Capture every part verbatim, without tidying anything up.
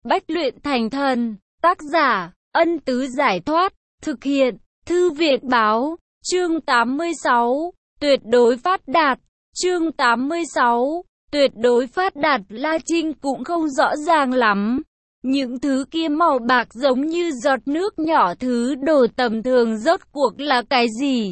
bách luyện thành thần. Tác giả, Ân Tứ Giải Thoát. Thực hiện, Thư viện Báo. Chương tám mươi sáu. Tuyệt đối phát đạt. Chương tám mươi sáu. Tuyệt đối phát đạt. La Trinh cũng không rõ ràng lắm. Những thứ kia màu bạc giống như giọt nước nhỏ, thứ đồ tầm thường rốt cuộc là cái gì?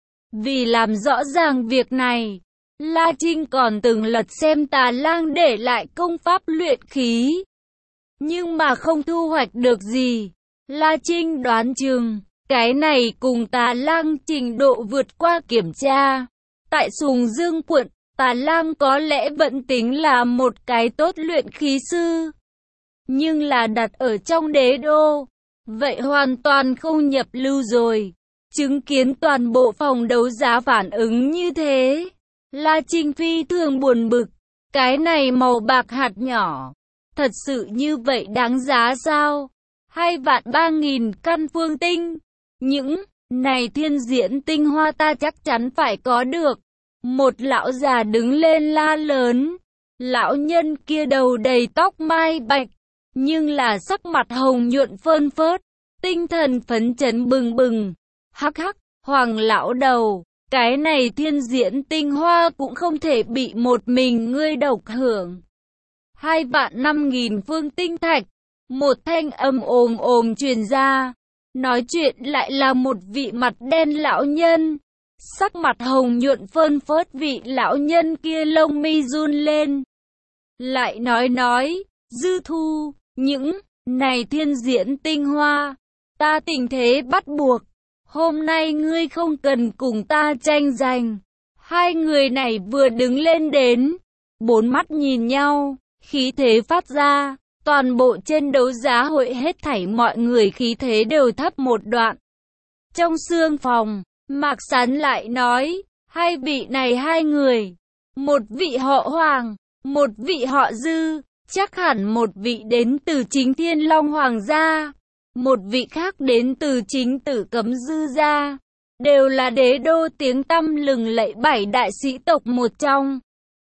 Vì làm rõ ràng việc này, La Trinh còn từng lật xem Tà Lang để lại công pháp luyện khí. Nhưng mà không thu hoạch được gì. La Trinh đoán chừng, cái này cùng Tà Lang trình độ vượt qua kiểm tra. Tại Sùng Dương quận, Tà Lang có lẽ vẫn tính là một cái tốt luyện khí sư. Nhưng là đặt ở trong đế đô, vậy hoàn toàn không nhập lưu rồi. Chứng kiến toàn bộ phòng đấu giá phản ứng như thế, La Trinh phi thường buồn bực. Cái này màu bạc hạt nhỏ, thật sự như vậy đáng giá sao? Hai vạn ba nghìn căn phương tinh. Những này thiên diễn tinh hoa ta chắc chắn phải có được. Một lão già đứng lên la lớn. Lão nhân kia đầu đầy tóc mai bạch, nhưng là sắc mặt hồng nhuận phơn phớt, tinh thần phấn chấn bừng bừng. Hắc hắc, Hoàng lão đầu, cái này thiên diễn tinh hoa cũng không thể bị một mình ngươi độc hưởng. Hai vạn năm nghìn phương tinh thạch. Một thanh âm ồm ồm truyền ra. Nói chuyện lại là một vị mặt đen lão nhân. Sắc mặt hồng nhuận phơn phớt, vị lão nhân kia lông mi run lên. Lại nói nói, Dư Thu, những này thiên diễn tinh hoa, ta tình thế bắt buộc. Hôm nay ngươi không cần cùng ta tranh giành. Hai người này vừa đứng lên đến, bốn mắt nhìn nhau, khí thế phát ra. Toàn bộ trên đấu giá hội hết thảy mọi người khí thế đều thấp một đoạn. Trong sương phòng, Mạc Sán lại nói, hai vị này hai người, một vị họ Hoàng, một vị họ Dư, chắc hẳn một vị đến từ chính Thiên Long Hoàng gia, một vị khác đến từ chính Tử Cấm Dư gia, đều là đế đô tiếng tăm lừng lẫy bảy đại sĩ tộc một trong.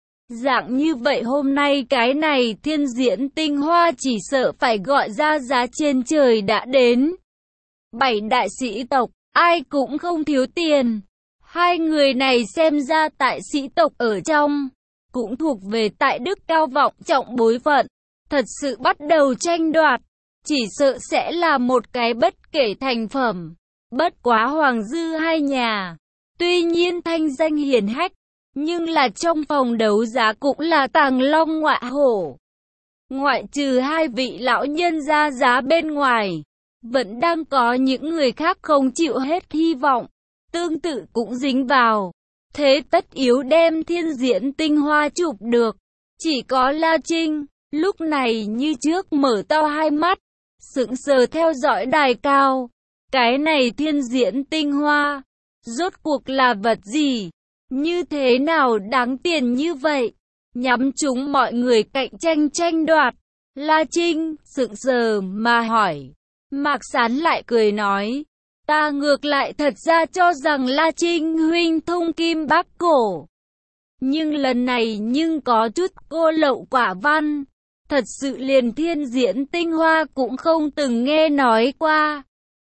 Dạng như vậy hôm nay cái này thiên diễn tinh hoa chỉ sợ phải gọi ra giá trên trời đã đến. Bảy đại sĩ tộc, ai cũng không thiếu tiền. Hai người này xem ra tại sĩ tộc ở trong, cũng thuộc về tại đức cao vọng trọng bối phận. Thật sự bắt đầu tranh đoạt, chỉ sợ sẽ là một cái bất kể thành phẩm. Bất quá Hoàng Dư hai nhà, tuy nhiên thanh danh hiển hách, nhưng là trong phòng đấu giá cũng là tàng long ngọa hổ. Ngoại trừ hai vị lão nhân ra giá bên ngoài, vẫn đang có những người khác không chịu hết hy vọng, tương tự cũng dính vào. Thế tất yếu đem thiên diễn tinh hoa chụp được. Chỉ có La Trinh, lúc này như trước mở to hai mắt, sững sờ theo dõi đài cao. Cái này thiên diễn tinh hoa, rốt cuộc là vật gì? Như thế nào đáng tiền như vậy? Nhắm chúng mọi người cạnh tranh tranh đoạt. La Trinh sững sờ mà hỏi. Mạc Sán lại cười nói, ta ngược lại thật ra cho rằng La Trinh huynh thông kim bác cổ. Nhưng lần này nhưng có chút cô lậu quả văn. Thật sự liền thiên diễn tinh hoa cũng không từng nghe nói qua.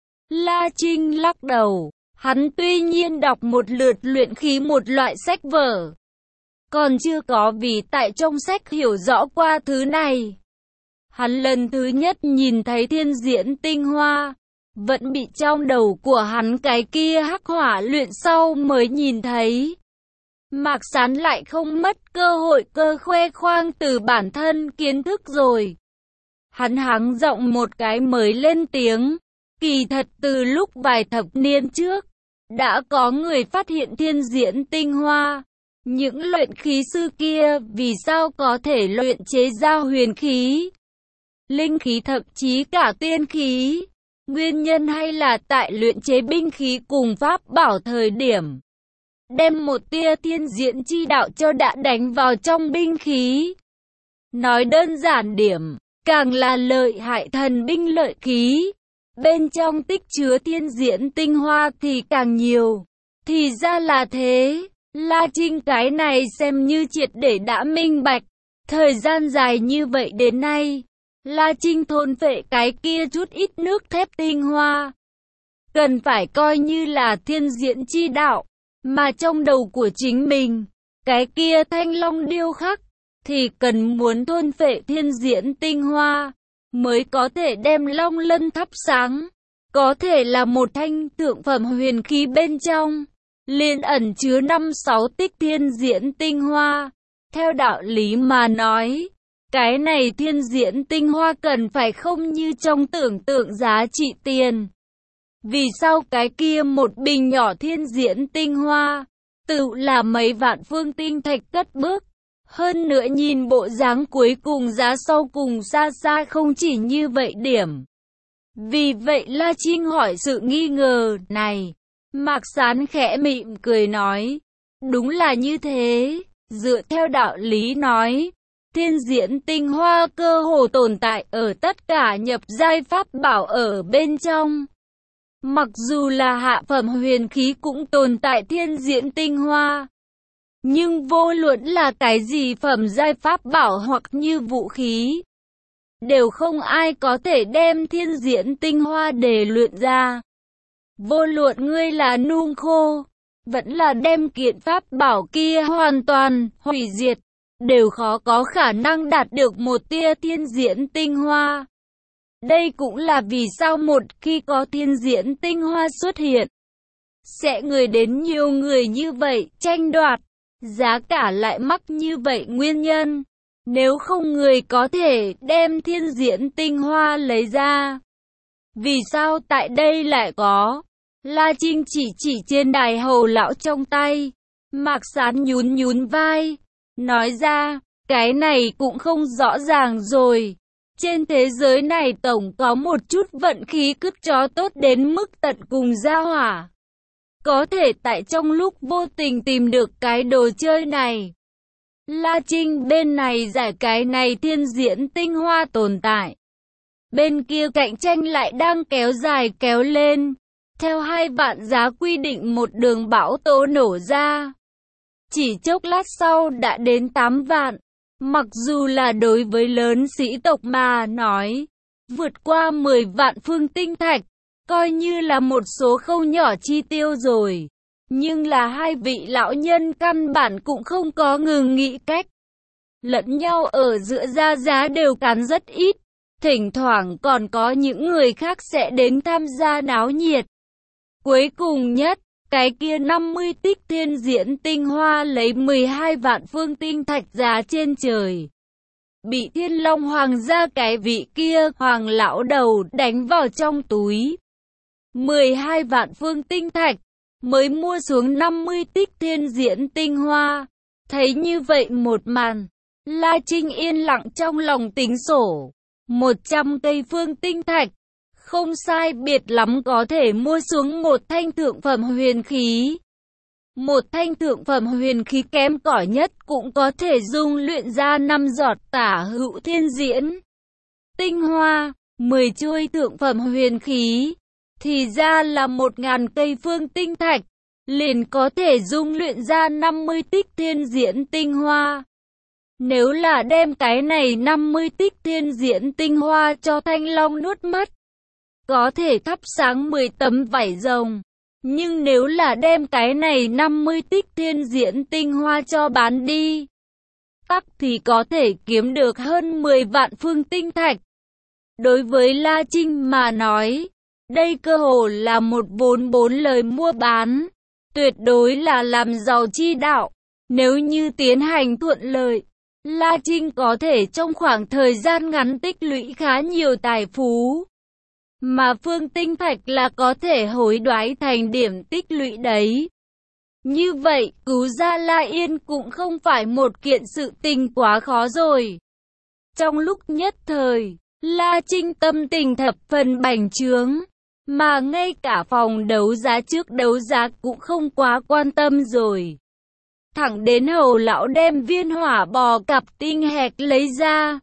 La Trinh lắc đầu. Hắn tuy nhiên đọc một lượt luyện khí một loại sách vở, còn chưa có vì tại trong sách hiểu rõ qua thứ này. Hắn lần thứ nhất nhìn thấy thiên diễn tinh hoa, vẫn bị trong đầu của hắn cái kia hắc hỏa luyện sau mới nhìn thấy. Mạc Sán lại không mất cơ hội cơ khoe khoang từ bản thân kiến thức rồi. Hắn hắng giọng một cái mới lên tiếng. Kỳ thật từ lúc vài thập niên trước, đã có người phát hiện thiên diễn tinh hoa. Những luyện khí sư kia vì sao có thể luyện chế ra huyền khí, linh khí, thậm chí cả tiên khí? Nguyên nhân hay là tại luyện chế binh khí cùng pháp bảo thời điểm, đem một tia thiên diễn chi đạo cho đã đánh vào trong binh khí. Nói đơn giản điểm, càng là lợi hại thần binh lợi khí, bên trong tích chứa thiên diễn tinh hoa thì càng nhiều. Thì ra là thế. La Trinh cái này xem như triệt để đã minh bạch. Thời gian dài như vậy đến nay, La Trinh thôn phệ cái kia chút ít nước thép tinh hoa. Cần phải coi như là thiên diễn chi đạo, mà trong đầu của chính mình, cái kia thanh long điêu khắc, thì cần muốn thôn phệ thiên diễn tinh hoa, mới có thể đem long lân thắp sáng. Có thể là một thanh thượng phẩm huyền khí bên trong, liền ẩn chứa năm sáu tích thiên diễn tinh hoa. Theo đạo lý mà nói, cái này thiên diễn tinh hoa cần phải không như trong tưởng tượng giá trị tiền. Vì sao cái kia một bình nhỏ thiên diễn tinh hoa, tự là mấy vạn phương tinh thạch cất bước. Hơn nữa nhìn bộ dáng cuối cùng giá sau cùng xa xa không chỉ như vậy điểm. Vì vậy La Trinh hỏi sự nghi ngờ này. Mạc Sán khẽ mỉm cười nói, đúng là như thế, dựa theo đạo lý nói, thiên diễn tinh hoa cơ hồ tồn tại ở tất cả nhập giai pháp bảo ở bên trong. Mặc dù là hạ phẩm huyền khí cũng tồn tại thiên diễn tinh hoa. Nhưng vô luận là cái gì phẩm giai pháp bảo hoặc như vũ khí, đều không ai có thể đem thiên diễn tinh hoa để luyện ra. Vô luận ngươi là nung khô, vẫn là đem kiện pháp bảo kia hoàn toàn hủy diệt, đều khó có khả năng đạt được một tia thiên diễn tinh hoa. Đây cũng là vì sao một khi có thiên diễn tinh hoa xuất hiện, sẽ người đến nhiều người như vậy tranh đoạt, giá cả lại mắc như vậy nguyên nhân. Nếu không người có thể đem thiên diễn tinh hoa lấy ra. Vì sao tại đây lại có? La Trinh chỉ chỉ trên đài hầu lão trong tay. Mạc Sán nhún nhún vai, nói ra, cái này cũng không rõ ràng rồi. Trên thế giới này tổng có một chút vận khí cứt chó tốt đến mức tận cùng ra hỏa. Có thể tại trong lúc vô tình tìm được cái đồ chơi này. La Trinh bên này giải cái này thiên diễn tinh hoa tồn tại. Bên kia cạnh tranh lại đang kéo dài kéo lên. Theo hai vạn giá quy định một đường bão tố nổ ra. Chỉ chốc lát sau đã đến tám vạn. Mặc dù là đối với lớn sĩ tộc mà nói, vượt qua mười vạn phương tinh thạch, coi như là một số không nhỏ chi tiêu rồi. Nhưng là hai vị lão nhân căn bản cũng không có ngừng nghĩ cách. Lẫn nhau ở giữa ra giá đều cắn rất ít. Thỉnh thoảng còn có những người khác sẽ đến tham gia náo nhiệt. Cuối cùng nhất, cái kia năm mươi tích thiên diễn tinh hoa lấy mười hai vạn phương tinh thạch giá trên trời. Bị Thiên Long Hoàng gia cái vị kia hoàng lão đầu đánh vào trong túi. mười hai vạn phương tinh thạch mới mua xuống năm mươi tích thiên diễn tinh hoa. Thấy như vậy một màn, La Trinh yên lặng trong lòng tính sổ. một trăm cây phương tinh thạch, không sai biệt lắm có thể mua xuống một thanh thượng phẩm huyền khí. Một thanh thượng phẩm huyền khí kém cỏi nhất cũng có thể dung luyện ra năm giọt tả hữu thiên diễn tinh hoa. mười chuôi thượng phẩm huyền khí, thì ra là một ngàn cây phương tinh thạch, liền có thể dung luyện ra năm mươi tích thiên diễn tinh hoa. Nếu là đem cái này năm mươi tích thiên diễn tinh hoa cho Thanh Long nuốt mất, có thể thắp sáng mười tấm vải rồng. Nhưng nếu là đem cái này năm mươi tích thiên diễn tinh hoa cho bán đi, tắc thì có thể kiếm được hơn mười vạn phương tinh thạch. Đối với La Trinh mà nói, đây cơ hồ là một vốn bốn lời mua bán, tuyệt đối là làm giàu chi đạo. Nếu như tiến hành thuận lợi, La Trinh có thể trong khoảng thời gian ngắn tích lũy khá nhiều tài phú. Mà phương tinh thạch là có thể hối đoái thành điểm tích lũy đấy. Như vậy, cứu ra La Yên cũng không phải một kiện sự tình quá khó rồi. Trong lúc nhất thời, La Trinh tâm tình thập phần bành trướng, mà ngay cả phòng đấu giá trước đấu giá cũng không quá quan tâm rồi. Thẳng đến hầu lão đem viên hỏa bò cặp tinh hạch lấy ra,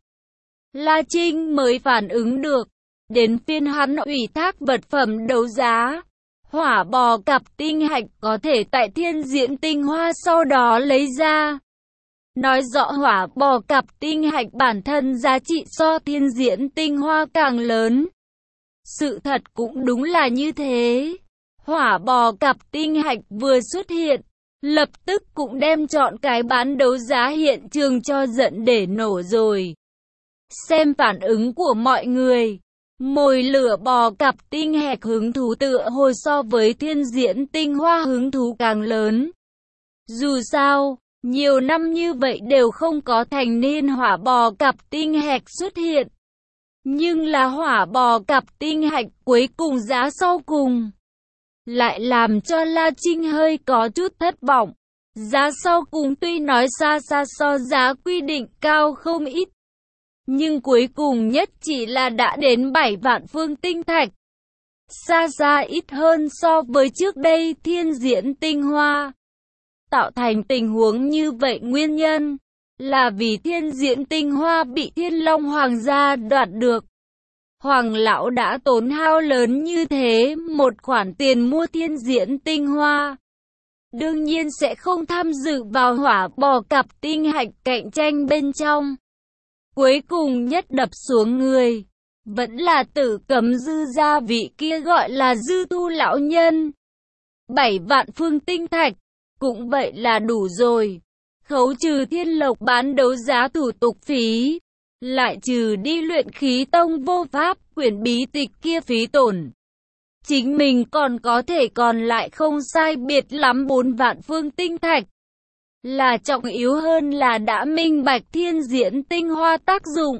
La Trinh mới phản ứng được. Đến phiên hắn ủy thác vật phẩm đấu giá, hỏa bò cặp tinh hạch có thể tại thiên diễn tinh hoa sau đó lấy ra. nói rõ hỏa bò cặp tinh hạch bản thân giá trị so thiên diễn tinh hoa càng lớn. Sự thật cũng đúng là như thế. Hỏa bò cặp tinh hạch vừa xuất hiện, lập tức cũng đem chọn cái bán đấu giá hiện trường cho giận để nổ rồi. Xem phản ứng của mọi người, mồi lửa bò cặp tinh hạch hứng thú tựa hồi so với thiên diễn tinh hoa hứng thú càng lớn. Dù sao, nhiều năm như vậy đều không có thành niên hỏa bò cặp tinh hạch xuất hiện. Nhưng là hỏa bò cặp tinh hạch cuối cùng giá sau cùng lại làm cho La Trinh hơi có chút thất vọng. Giá sau cùng tuy nói xa xa so giá quy định cao không ít, nhưng cuối cùng nhất chỉ là đã đến bảy vạn phương tinh thạch. Xa xa ít hơn so với trước đây thiên diễn tinh hoa. Tạo thành tình huống như vậy nguyên nhân là vì thiên diễn tinh hoa bị Thiên Long Hoàng gia đoạt được. Hoàng lão đã tốn hao lớn như thế một khoản tiền mua thiên diễn tinh hoa, đương nhiên sẽ không tham dự vào hỏa bò cặp tinh hạch cạnh tranh bên trong. Cuối cùng nhất đập xuống người vẫn là Tử Cấm Dư gia vị kia gọi là Dư Tu lão nhân. Bảy vạn phương tinh thạch cũng vậy là đủ rồi. Khấu trừ thiên lộc bán đấu giá thủ tục phí, lại trừ đi luyện khí tông vô pháp quyển bí tịch kia phí tổn, chính mình còn có thể còn lại không sai biệt lắm bốn vạn phương tinh thạch. Là trọng yếu hơn là đã minh bạch thiên diễn tinh hoa tác dụng.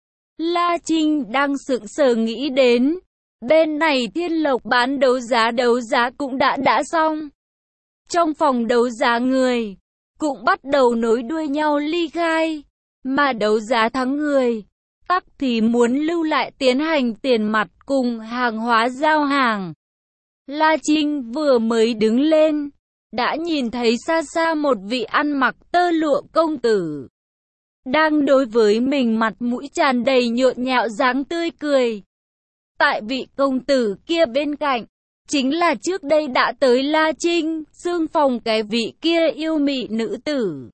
La Trinh đang sững sờ nghĩ đến, bên này thiên lộc bán đấu giá đấu giá cũng đã đã xong. Trong phòng đấu giá người cũng bắt đầu nối đuôi nhau ly khai, mà đấu giá thắng người tắc thì muốn lưu lại tiến hành tiền mặt cùng hàng hóa giao hàng. La Trinh vừa mới đứng lên, đã nhìn thấy xa xa một vị ăn mặc tơ lụa công tử, đang đối với mình mặt mũi tràn đầy nhộn nhạo dáng tươi cười. Tại vị công tử kia bên cạnh, chính là trước đây đã tới La Trinh, xương phòng cái vị kia yêu mị nữ tử.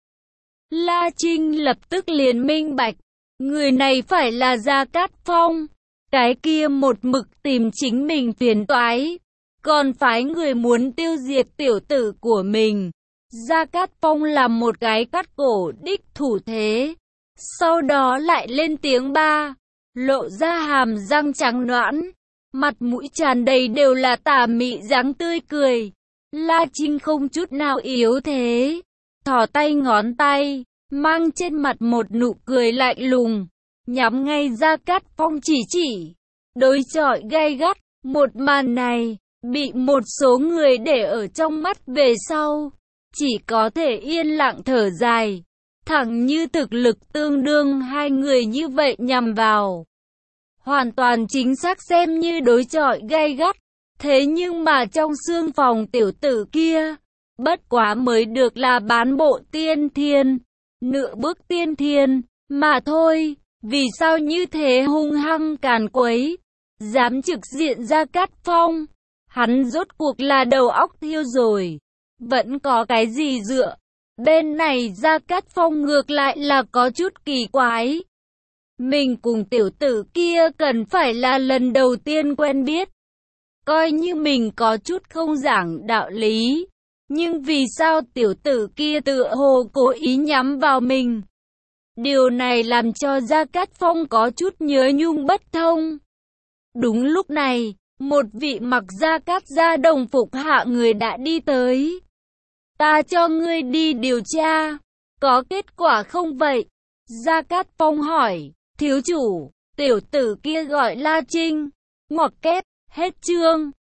La Trinh lập tức liền minh bạch, người này phải là Gia Cát Phong, cái kia một mực tìm chính mình phiền toái, còn phái người muốn tiêu diệt tiểu tử của mình. Gia Cát Phong làm một cái cắt cổ đích thủ thế, sau đó lại lên tiếng ba, lộ ra hàm răng trắng nõn, mặt mũi tràn đầy đều là tà mị dáng tươi cười. La Trinh không chút nào yếu thế, thò tay ngón tay, mang trên mặt một nụ cười lạnh lùng, nhắm ngay Gia Cát Phong chỉ chỉ, đối chọi gay gắt. Một màn này bị một số người để ở trong mắt về sau, chỉ có thể yên lặng thở dài. Thẳng như thực lực tương đương hai người như vậy nhằm vào, hoàn toàn chính xác xem như đối chọi gay gắt. Thế nhưng mà trong xương phòng tiểu tử kia, bất quá mới được là bán bộ tiên thiên, nửa bước tiên thiên mà thôi. Vì sao như thế hung hăng càn quấy, dám trực diện Gia Cát Phong? Hắn rốt cuộc là đầu óc thiêu rồi, vẫn có cái gì dựa? Bên này Gia Cát Phong ngược lại là có chút kỳ quái. Mình cùng tiểu tử kia cần phải là lần đầu tiên quen biết, coi như mình có chút không giảng đạo lý, nhưng vì sao tiểu tử kia tựa hồ cố ý nhắm vào mình? Điều này làm cho Gia Cát Phong có chút nhớ nhung bất thông. Đúng lúc này, một vị mặc Gia Cát gia đồng phục hạ người đã đi tới. Ta cho ngươi đi điều tra, có kết quả không vậy? Gia Cát Phong hỏi. Thiếu chủ, tiểu tử kia gọi La Trinh. Ngoặc kép, hết chương.